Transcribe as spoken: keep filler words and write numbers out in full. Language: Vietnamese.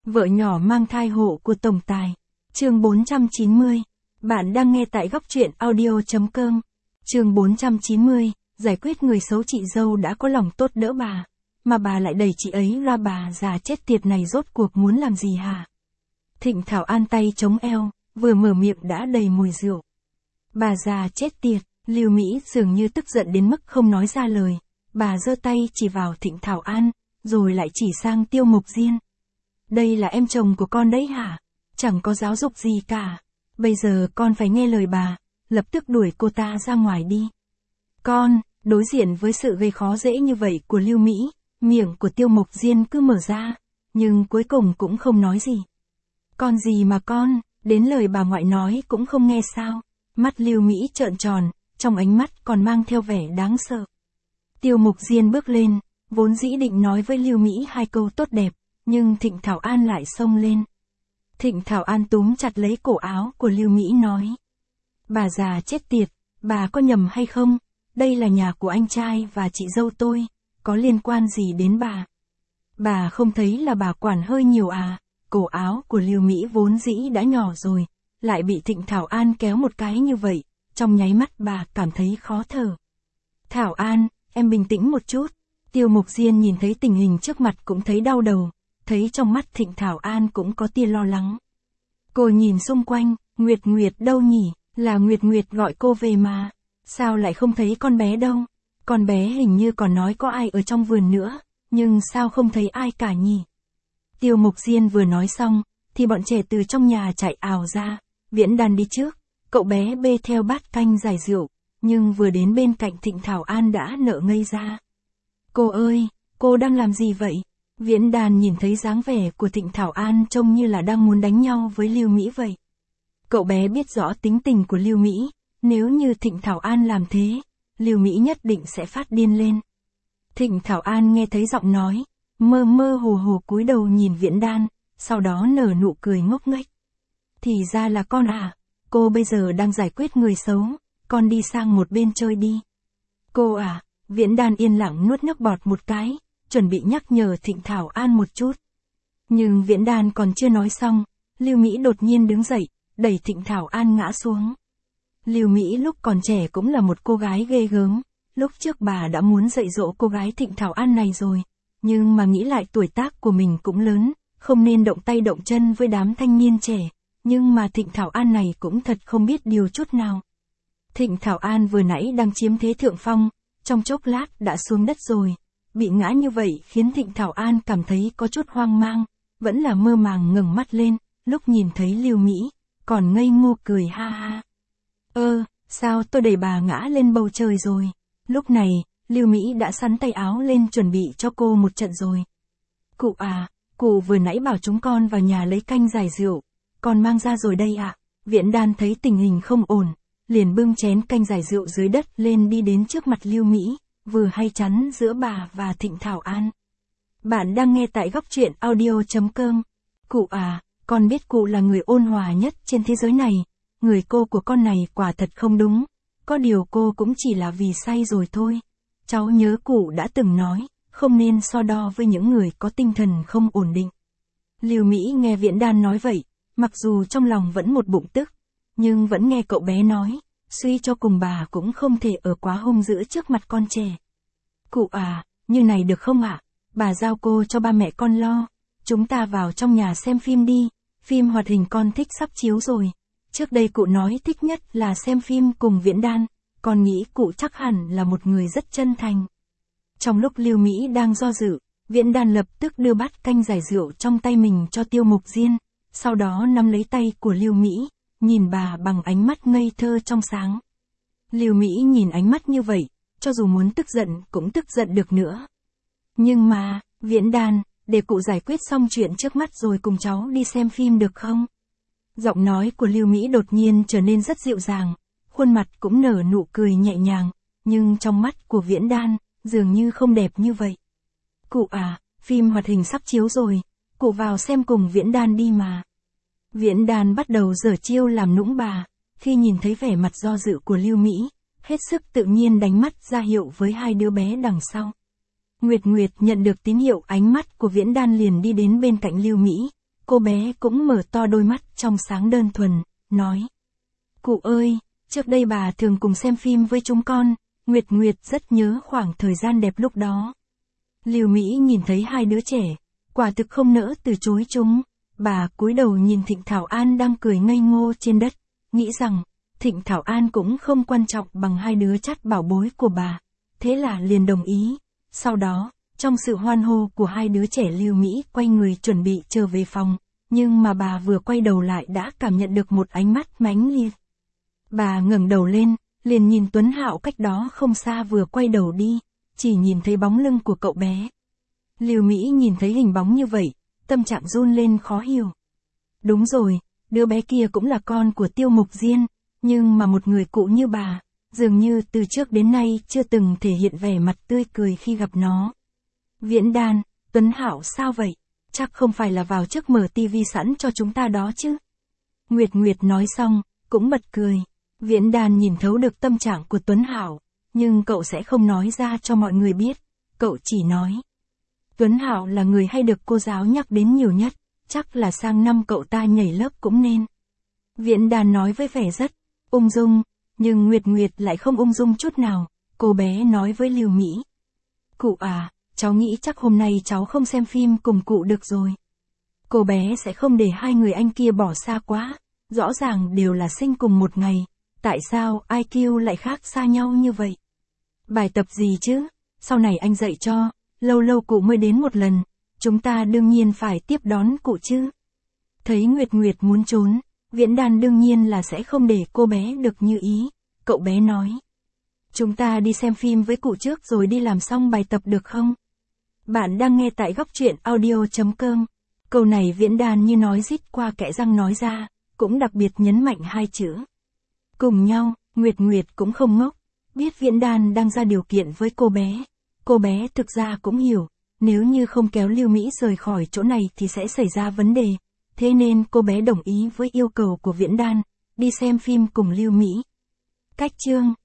Vợ nhỏ mang thai hộ của tổng tài. Chương bốn trăm chín mươi. Bạn đang nghe tại góc truyện audio chấm com. Chương bốn trăm chín mươi. Giải quyết người xấu. Chị dâu đã có lòng tốt đỡ bà, mà bà lại đẩy chị ấy ra. Bà già chết tiệt này rốt cuộc muốn làm gì hả? Thịnh Thảo An tay chống eo, vừa mở miệng đã đầy mùi rượu. Bà già chết tiệt, Lưu Mỹ dường như tức giận đến mức không nói ra lời. Bà giơ tay chỉ vào Thịnh Thảo An, rồi lại chỉ sang Tiêu Mục Diên. Đây là em chồng của con đấy hả? Chẳng có giáo dục gì cả. Bây giờ con phải nghe lời bà, lập tức đuổi cô ta ra ngoài đi. Con, đối diện với sự gây khó dễ như vậy của Lưu Mỹ, miệng của Tiêu Mục Diên cứ mở ra, nhưng cuối cùng cũng không nói gì. Con gì mà con, đến lời bà ngoại nói cũng không nghe sao? Mắt Lưu Mỹ trợn tròn, trong ánh mắt còn mang theo vẻ đáng sợ. Tiêu Mục Diên bước lên, vốn dĩ định nói với Lưu Mỹ hai câu tốt đẹp, nhưng Thịnh Thảo An lại xông lên. Thịnh Thảo An túm chặt lấy cổ áo của Lưu Mỹ nói. Bà già chết tiệt, bà có nhầm hay không? Đây là nhà của anh trai và chị dâu tôi, có liên quan gì đến bà? Bà không thấy là bà quản hơi nhiều à? Cổ áo của Lưu Mỹ vốn dĩ đã nhỏ rồi, lại bị Thịnh Thảo An kéo một cái như vậy, trong nháy mắt bà cảm thấy khó thở. Thảo An, em bình tĩnh một chút. Tiêu Mục Diên nhìn thấy tình hình trước mặt cũng thấy đau đầu, thấy trong mắt Thịnh Thảo An cũng có tia lo lắng. Cô nhìn xung quanh, Nguyệt Nguyệt đâu nhỉ? Là Nguyệt Nguyệt gọi cô về mà. Sao lại không thấy con bé đâu? Con bé hình như còn nói có ai ở trong vườn nữa, nhưng sao không thấy ai cả nhỉ? Tiêu Mục Diên vừa nói xong, thì bọn trẻ từ trong nhà chạy ào ra. Viễn Đàn đi trước, cậu bé bê theo bát canh giải rượu, nhưng vừa đến bên cạnh Thịnh Thảo An đã nợ ngây ra. Cô ơi, cô đang làm gì vậy? Viễn Đàn nhìn thấy dáng vẻ của Thịnh Thảo An trông như là đang muốn đánh nhau với Lưu Mỹ vậy. Cậu bé biết rõ tính tình của Lưu Mỹ, nếu như Thịnh Thảo An làm thế, Lưu Mỹ nhất định sẽ phát điên lên. Thịnh Thảo An nghe thấy giọng nói, mơ mơ hồ hồ cúi đầu nhìn Viễn Đan, sau đó nở nụ cười ngốc nghếch. Thì ra là con à, cô bây giờ đang giải quyết người xấu, con đi sang một bên chơi đi. Cô à, Viễn Đan yên lặng nuốt nước bọt một cái, chuẩn bị nhắc nhở Thịnh Thảo An một chút. Nhưng Viễn Đan còn chưa nói xong, Lưu Mỹ đột nhiên đứng dậy, đẩy Thịnh Thảo An ngã xuống. Lưu Mỹ lúc còn trẻ cũng là một cô gái ghê gớm, lúc trước bà đã muốn dạy dỗ cô gái Thịnh Thảo An này rồi, nhưng mà nghĩ lại tuổi tác của mình cũng lớn, không nên động tay động chân với đám thanh niên trẻ, nhưng mà Thịnh Thảo An này cũng thật không biết điều chút nào. Thịnh Thảo An vừa nãy đang chiếm thế thượng phong, trong chốc lát đã xuống đất rồi. Bị ngã như vậy khiến Thịnh Thảo An cảm thấy có chút hoang mang, vẫn là mơ màng ngẩng mắt lên, lúc nhìn thấy Lưu Mỹ, còn ngây ngô cười ha ha. Ơ, sao tôi đẩy bà ngã lên bầu trời rồi? Lúc này, Lưu Mỹ đã sắn tay áo lên chuẩn bị cho cô một trận rồi. Cụ à, cụ vừa nãy bảo chúng con vào nhà lấy canh giải rượu, con mang ra rồi đây ạ. À? Viễn Đan thấy tình hình không ổn, liền bưng chén canh giải rượu dưới đất lên đi đến trước mặt Lưu Mỹ, vừa hay chắn giữa bà và Thịnh Thảo An. Bạn đang nghe tại góc truyện audio chấm com. Cụ à, con biết cụ là người ôn hòa nhất trên thế giới này, người cô của con này quả thật không đúng, có điều cô cũng chỉ là vì say rồi thôi. Cháu nhớ cụ đã từng nói, không nên so đo với những người có tinh thần không ổn định. Lưu Mỹ nghe Viễn Đan nói vậy, mặc dù trong lòng vẫn một bụng tức, nhưng vẫn nghe cậu bé nói, suy cho cùng bà cũng không thể ở quá hung dữ trước mặt con trẻ. Cụ à, như này được không ạ? À? Bà giao cô cho ba mẹ con lo, chúng ta vào trong nhà xem phim đi, phim hoạt hình con thích sắp chiếu rồi. Trước đây cụ nói thích nhất là xem phim cùng Viễn Đan, con nghĩ cụ chắc hẳn là một người rất chân thành. Trong lúc Lưu Mỹ đang do dự, Viễn Đan lập tức đưa bát canh giải rượu trong tay mình cho Tiêu Mục Diên, sau đó nắm lấy tay của Lưu Mỹ, nhìn bà bằng ánh mắt ngây thơ trong sáng. Lưu Mỹ nhìn ánh mắt như vậy, cho dù muốn tức giận cũng tức giận được nữa. Nhưng mà, Viễn Đan, để cụ giải quyết xong chuyện trước mắt rồi cùng cháu đi xem phim được không? Giọng nói của Lưu Mỹ đột nhiên trở nên rất dịu dàng, khuôn mặt cũng nở nụ cười nhẹ nhàng, nhưng trong mắt của Viễn Đan, dường như không đẹp như vậy. Cụ à, phim hoạt hình sắp chiếu rồi, cụ vào xem cùng Viễn Đan đi mà. Viễn Đan bắt đầu giở chiêu làm nũng bà, khi nhìn thấy vẻ mặt do dự của Lưu Mỹ, hết sức tự nhiên đánh mắt ra hiệu với hai đứa bé đằng sau. Nguyệt Nguyệt nhận được tín hiệu ánh mắt của Viễn Đan liền đi đến bên cạnh Lưu Mỹ, cô bé cũng mở to đôi mắt trong sáng đơn thuần, nói. Cụ ơi, trước đây bà thường cùng xem phim với chúng con, Nguyệt Nguyệt rất nhớ khoảng thời gian đẹp lúc đó. Lưu Mỹ nhìn thấy hai đứa trẻ, quả thực không nỡ từ chối chúng. Bà cúi đầu nhìn Thịnh Thảo An đang cười ngây ngô trên đất, nghĩ rằng, Thịnh Thảo An cũng không quan trọng bằng hai đứa chắt bảo bối của bà. Thế là liền đồng ý. Sau đó, trong sự hoan hô của hai đứa trẻ, Lưu Mỹ quay người chuẩn bị trở về phòng, nhưng mà bà vừa quay đầu lại đã cảm nhận được một ánh mắt mãnh liệt. Bà ngẩng đầu lên, liền nhìn Tuấn Hạo cách đó không xa vừa quay đầu đi, chỉ nhìn thấy bóng lưng của cậu bé. Lưu Mỹ nhìn thấy hình bóng như vậy, tâm trạng run lên khó hiểu. Đúng rồi, đứa bé kia cũng là con của Tiêu Mục Diên, nhưng mà một người cụ như bà, dường như từ trước đến nay chưa từng thể hiện vẻ mặt tươi cười khi gặp nó. Viễn Đan, Tuấn Hạo sao vậy? Chắc không phải là vào trước mở tivi sẵn cho chúng ta đó chứ? Nguyệt Nguyệt nói xong, cũng bật cười. Viễn Đan nhìn thấu được tâm trạng của Tuấn Hạo, nhưng cậu sẽ không nói ra cho mọi người biết. Cậu chỉ nói. Tuấn Hạo là người hay được cô giáo nhắc đến nhiều nhất, chắc là sang năm cậu ta nhảy lớp cũng nên. Viễn Đan nói với vẻ rất ung dung, nhưng Nguyệt Nguyệt lại không ung dung chút nào. Cô bé nói với Lưu Mỹ. Cụ à, cháu nghĩ chắc hôm nay cháu không xem phim cùng cụ được rồi. Cô bé sẽ không để hai người anh kia bỏ xa quá, rõ ràng đều là sinh cùng một ngày, tại sao i kiu lại khác xa nhau như vậy? Bài tập gì chứ? Sau này anh dạy cho, lâu lâu cụ mới đến một lần, chúng ta đương nhiên phải tiếp đón cụ chứ. Thấy Nguyệt Nguyệt muốn trốn, Viễn Đan đương nhiên là sẽ không để cô bé được như ý. Cậu bé nói. Chúng ta đi xem phim với cụ trước rồi đi làm xong bài tập được không? Bạn đang nghe tại góc truyện audio chấm com. Câu này Viễn Đan như nói rít qua kẽ răng nói ra, cũng đặc biệt nhấn mạnh hai chữ. Cùng nhau, Nguyệt Nguyệt cũng không ngốc, biết Viễn Đan đang ra điều kiện với cô bé. Cô bé thực ra cũng hiểu, nếu như không kéo Lưu Mỹ rời khỏi chỗ này thì sẽ xảy ra vấn đề. Thế nên cô bé đồng ý với yêu cầu của Viễn Đan, đi xem phim cùng Lưu Mỹ. Cách chương